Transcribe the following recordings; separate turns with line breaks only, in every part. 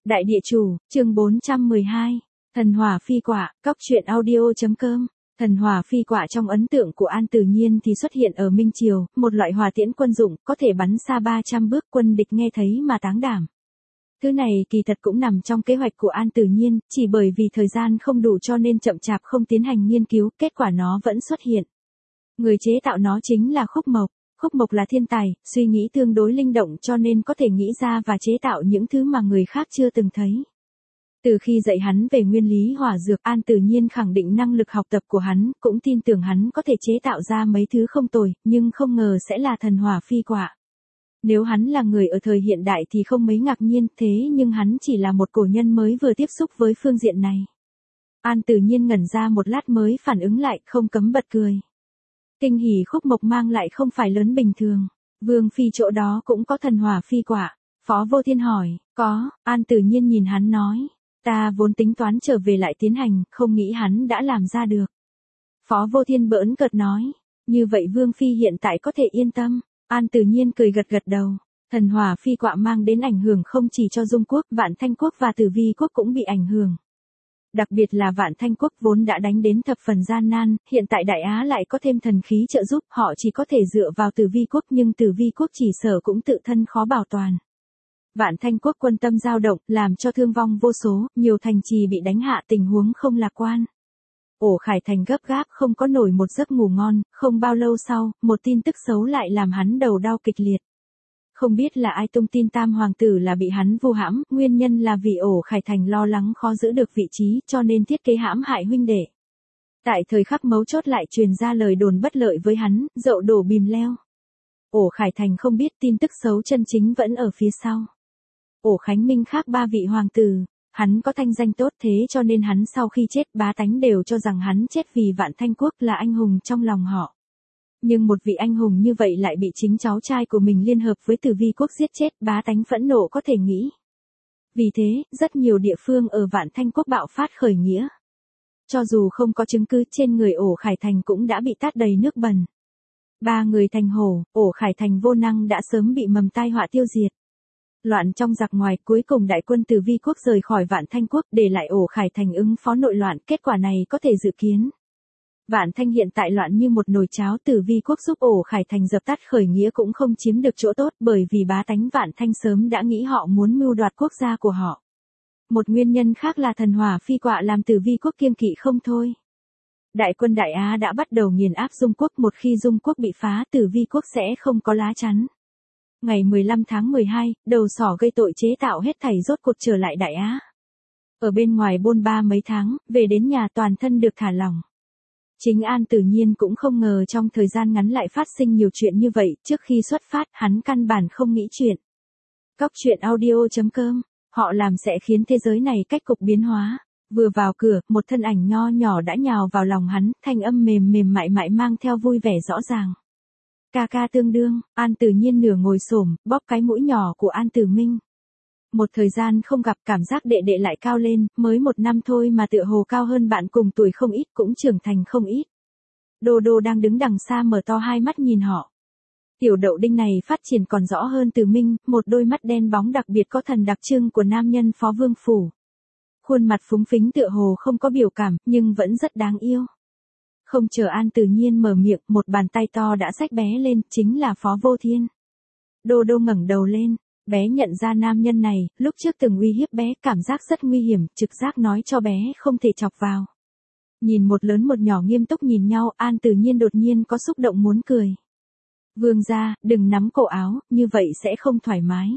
Đại địa chủ, chương 412. Thần hỏa phi quả, cóc truyện audio.com. Thần hỏa phi quả trong ấn tượng của An Tử Nhiên thì xuất hiện ở Minh Triều, một loại hỏa tiễn quân dụng, có thể bắn xa 300 bước, quân địch nghe thấy mà táng đảm. Thứ này kỳ thật cũng nằm trong kế hoạch của An Tử Nhiên, chỉ bởi vì thời gian không đủ cho nên chậm chạp không tiến hành nghiên cứu, kết quả nó vẫn xuất hiện. Người chế tạo nó chính là Khúc Mộc. Khúc Mộc là thiên tài, suy nghĩ tương đối linh động cho nên có thể nghĩ ra và chế tạo những thứ mà người khác chưa từng thấy. Từ khi dạy hắn về nguyên lý hỏa dược, An Tử Nhiên khẳng định năng lực học tập của hắn, cũng tin tưởng hắn có thể chế tạo ra mấy thứ không tồi, nhưng không ngờ sẽ là thần hỏa phi quả. Nếu hắn là người ở thời hiện đại thì không mấy ngạc nhiên, thế nhưng hắn chỉ là một cổ nhân mới vừa tiếp xúc với phương diện này. An Tử Nhiên ngẩn ra một lát mới phản ứng lại, không cấm bật cười. Kinh hỉ Khúc Mộc mang lại không phải lớn bình thường. Vương phi chỗ đó cũng có thần hỏa phi quả. Phó Vô Thiên hỏi, có. An Tử Nhiên nhìn hắn nói, ta vốn tính toán trở về lại tiến hành, không nghĩ hắn đã làm ra được. Phó Vô Thiên bỡn cợt nói, như vậy Vương phi hiện tại có thể yên tâm. An Tử Nhiên cười gật gật đầu. Thần hỏa phi quả mang đến ảnh hưởng không chỉ cho Dung Quốc, Vạn Thanh Quốc và Tử Vi Quốc cũng bị ảnh hưởng. Đặc biệt là Vạn Thanh Quốc vốn đã đánh đến thập phần gian nan, hiện tại Đại Á lại có thêm thần khí trợ giúp, họ chỉ có thể dựa vào Tử Vi Quốc, nhưng Tử Vi Quốc chỉ sợ cũng tự thân khó bảo toàn. Vạn Thanh Quốc quân tâm dao động, làm cho thương vong vô số, nhiều thành trì bị đánh hạ, tình huống không lạc quan. Ổ Khải Thành gấp gáp không có nổi một giấc ngủ ngon, không bao lâu sau, một tin tức xấu lại làm hắn đầu đau kịch liệt. Không biết là ai tung tin Tam Hoàng tử là bị hắn vu hãm, nguyên nhân là vì Ổ Khải Thành lo lắng khó giữ được vị trí cho nên thiết kế hãm hại huynh đệ. Tại thời khắc mấu chốt lại truyền ra lời đồn bất lợi với hắn, dậu đổ bìm leo. Ổ Khải Thành không biết tin tức xấu chân chính vẫn ở phía sau. Ổ Khánh Minh khác ba vị hoàng tử, hắn có thanh danh tốt thế cho nên hắn sau khi chết bá tánh đều cho rằng hắn chết vì Vạn Thanh Quốc là anh hùng trong lòng họ. Nhưng một vị anh hùng như vậy lại bị chính cháu trai của mình liên hợp với Tử Vi Quốc giết chết, bá tánh phẫn nộ có thể nghĩ. Vì thế, rất nhiều địa phương ở Vạn Thanh Quốc bạo phát khởi nghĩa. Cho dù không có chứng cứ, trên người Ổ Khải Thành cũng đã bị tát đầy nước bẩn. Ba người thành hổ, Ổ Khải Thành vô năng đã sớm bị mầm tai họa tiêu diệt. Loạn trong giặc ngoài, cuối cùng đại quân Tử Vi Quốc rời khỏi Vạn Thanh Quốc, để lại Ổ Khải Thành ứng phó nội loạn, kết quả này có thể dự kiến. Vạn Thanh hiện tại loạn như một nồi cháo, Tử Vi Quốc giúp Ổ Khải Thành dập tắt khởi nghĩa cũng không chiếm được chỗ tốt, bởi vì bá tánh Vạn Thanh sớm đã nghĩ họ muốn mưu đoạt quốc gia của họ. Một nguyên nhân khác là thần hỏa phi quả làm Tử Vi Quốc kiêng kỵ không thôi. Đại quân Đại Á đã bắt đầu nghiền áp Dung Quốc, một khi Dung Quốc bị phá, Tử Vi Quốc sẽ không có lá chắn. Ngày 15 tháng 12, đầu sỏ gây tội chế tạo hết thảy rốt cuộc trở lại Đại Á. Ở bên ngoài bôn ba mấy tháng, về đến nhà toàn thân được thả lỏng. Chính An Tử Nhiên cũng không ngờ trong thời gian ngắn lại phát sinh nhiều chuyện như vậy, trước khi xuất phát hắn căn bản không nghĩ chuyện. Cóc truyện audio.com, họ làm sẽ khiến thế giới này cách cục biến hóa. Vừa vào cửa, một thân ảnh nho nhỏ đã nhào vào lòng hắn, thanh âm mềm mềm mại mại mang theo vui vẻ rõ ràng. Ca ca tương đương. An Tử Nhiên nửa ngồi xổm, bóp cái mũi nhỏ của An Tử Minh. Một thời gian không gặp, cảm giác đệ đệ lại cao lên, mới 1 năm thôi mà tựa hồ cao hơn bạn cùng tuổi không ít, cũng trưởng thành không ít. Đô Đô đang đứng đằng xa mở to hai mắt nhìn họ. Tiểu đậu đinh này phát triển còn rõ hơn Tử Minh, một đôi mắt đen bóng đặc biệt có thần đặc trưng của nam nhân Phó Vương Phủ. Khuôn mặt phúng phính tựa hồ không có biểu cảm, nhưng vẫn rất đáng yêu. Không chờ An Tử Nhiên mở miệng, một bàn tay to đã xách bé lên, chính là Phó Vô Thiên. Đô Đô ngẩng đầu lên. Bé nhận ra nam nhân này, lúc trước từng uy hiếp bé, cảm giác rất nguy hiểm, trực giác nói cho bé không thể chọc vào. Nhìn một lớn một nhỏ nghiêm túc nhìn nhau, An Tử Nhiên đột nhiên có xúc động muốn cười. Vương gia, đừng nắm cổ áo, như vậy sẽ không thoải mái.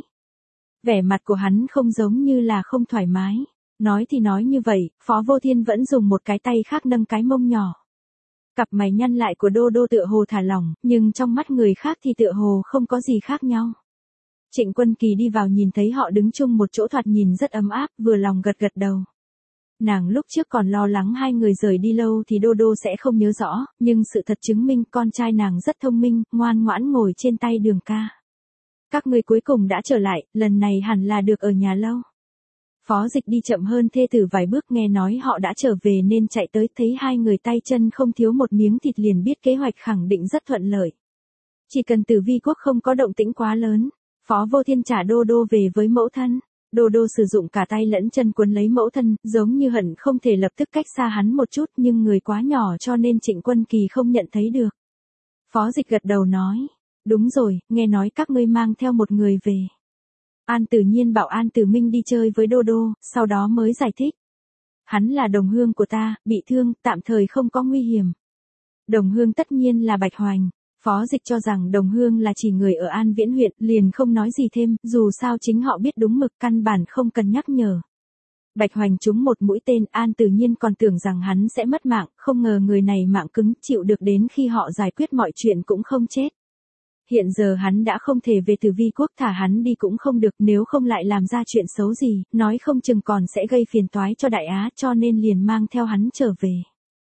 Vẻ mặt của hắn không giống như là không thoải mái. Nói thì nói như vậy, Phó Vô Thiên vẫn dùng một cái tay khác nâng cái mông nhỏ. Cặp mày nhăn lại của Đô Đô tựa hồ thả lỏng, nhưng trong mắt người khác thì tựa hồ không có gì khác nhau. Trịnh Quân Kỳ đi vào nhìn thấy họ đứng chung một chỗ thoạt nhìn rất ấm áp, vừa lòng gật gật đầu. Nàng lúc trước còn lo lắng hai người rời đi lâu thì Đô Đô sẽ không nhớ rõ, nhưng sự thật chứng minh con trai nàng rất thông minh, ngoan ngoãn ngồi trên tay Đường ca. Các ngươi cuối cùng đã trở lại, lần này hẳn là được ở nhà lâu. Phó Dịch đi chậm hơn thê tử vài bước, nghe nói họ đã trở về nên chạy tới, thấy hai người tay chân không thiếu một miếng thịt liền biết kế hoạch khẳng định rất thuận lợi. Chỉ cần Tử Vi Quốc không có động tĩnh quá lớn. Phó Vô Thiên trả Đô Đô về với mẫu thân. Đô Đô sử dụng cả tay lẫn chân cuốn lấy mẫu thân, giống như hận không thể lập tức cách xa hắn một chút, nhưng người quá nhỏ cho nên Trịnh Quân Kỳ không nhận thấy được. Phó Dịch gật đầu nói, đúng rồi, nghe nói các ngươi mang theo một người về. An Tử Nhiên bảo An Tử Minh đi chơi với Đô Đô, sau đó mới giải thích. Hắn là đồng hương của ta, bị thương, tạm thời không có nguy hiểm. Đồng hương tất nhiên là Bạch Hoành. Phó Dịch cho rằng đồng hương là chỉ người ở An Viễn huyện, liền không nói gì thêm, dù sao chính họ biết đúng mực, căn bản không cần nhắc nhở. Bạch Hoành trúng một mũi tên, An Tử Nhiên còn tưởng rằng hắn sẽ mất mạng, không ngờ người này mạng cứng, chịu được đến khi họ giải quyết mọi chuyện cũng không chết. Hiện giờ hắn đã không thể về Tử Vi quốc, thả hắn đi cũng không được, nếu không lại làm ra chuyện xấu gì, nói không chừng còn sẽ gây phiền toái cho Đại Á, cho nên liền mang theo hắn trở về.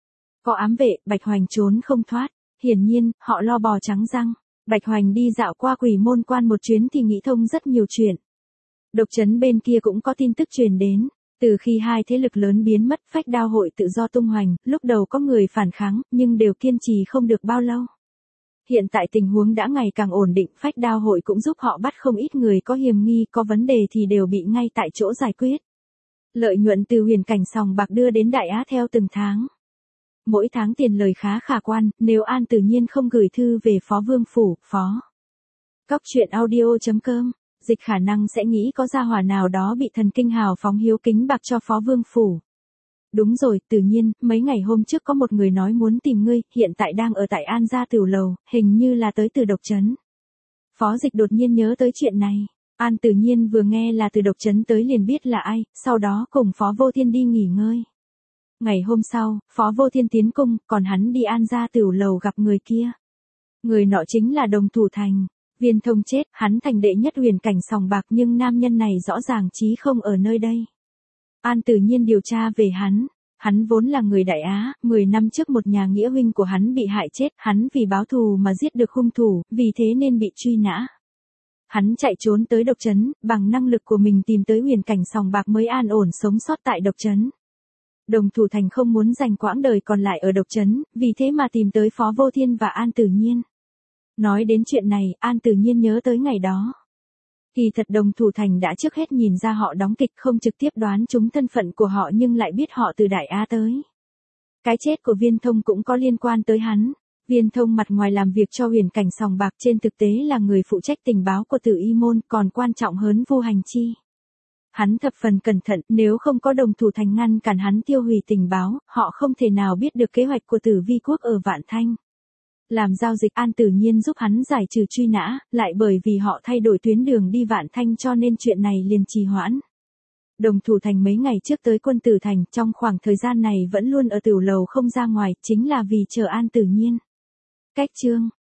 Có ám vệ, Bạch Hoành trốn không thoát. Hiển nhiên, họ lo bò trắng răng. Bạch Hoành đi dạo qua Quỷ Môn Quan một chuyến thì nghĩ thông rất nhiều chuyện. Độc trấn bên kia cũng có tin tức truyền đến. Từ khi hai thế lực lớn biến mất, Phách Đao hội tự do tung hoành, lúc đầu có người phản kháng, nhưng đều kiên trì không được bao lâu. Hiện tại tình huống đã ngày càng ổn định, Phách Đao hội cũng giúp họ bắt không ít người có hiềm nghi, có vấn đề thì đều bị ngay tại chỗ giải quyết. Lợi nhuận từ huyền cảnh sòng bạc đưa đến Đại Á theo từng tháng. Mỗi tháng tiền lời khá khả quan, nếu An Tử Nhiên không gửi thư về Phó Vương Phủ, Phó. Cóc truyện audio.com, Dịch khả năng sẽ nghĩ có gia hỏa nào đó bị thần kinh hào phóng hiếu kính bạc cho Phó Vương Phủ. Đúng rồi, Tử Nhiên, mấy ngày hôm trước có một người nói muốn tìm ngươi, hiện tại đang ở tại An Gia Tửu Lầu, hình như là tới từ Độc Trấn. Phó Dịch đột nhiên nhớ tới chuyện này. An Tử Nhiên vừa nghe là từ Độc Trấn tới liền biết là ai, sau đó cùng Phó Vô Thiên đi nghỉ ngơi. Ngày hôm sau, Phó Vô Thiên tiến cung, còn hắn đi An Gia Tửu Lầu gặp người kia. Người nọ chính là Đồng Thủ Thành. Viên Thông chết, hắn thành đệ nhất huyền cảnh sòng bạc, nhưng nam nhân này rõ ràng chí không ở nơi đây. An Tử Nhiên điều tra về hắn. Hắn vốn là người Đại Á, 10 năm trước một nhà nghĩa huynh của hắn bị hại chết, hắn vì báo thù mà giết được hung thủ, vì thế nên bị truy nã. Hắn chạy trốn tới Độc Trấn, bằng năng lực của mình tìm tới huyền cảnh sòng bạc mới an ổn sống sót tại Độc Trấn. Đồng Thủ Thành không muốn dành quãng đời còn lại ở Độc Trấn, vì thế mà tìm tới Phó Vô Thiên và An Tử Nhiên. Nói đến chuyện này, An Tử Nhiên nhớ tới ngày đó. Kỳ thật Đồng Thủ Thành đã trước hết nhìn ra họ đóng kịch, không trực tiếp đoán trúng thân phận của họ nhưng lại biết họ từ Đại Á tới. Cái chết của Viên Thông cũng có liên quan tới hắn. Viên Thông mặt ngoài làm việc cho huyền cảnh sòng bạc, trên thực tế là người phụ trách tình báo của Tử Y môn, còn quan trọng hơn Vu Hành Chi. Hắn thập phần cẩn thận, nếu không có Đồng Thủ Thành ngăn cản hắn tiêu hủy tình báo, họ không thể nào biết được kế hoạch của Tử Vi quốc ở Vạn Thanh. Làm giao dịch, An Tử Nhiên giúp hắn giải trừ truy nã, lại bởi vì họ thay đổi tuyến đường đi Vạn Thanh cho nên chuyện này liền trì hoãn. Đồng Thủ Thành mấy ngày trước tới Quân Tử Thành, trong khoảng thời gian này vẫn luôn ở Tửu Lầu không ra ngoài, chính là vì chờ An Tử Nhiên. Cách chương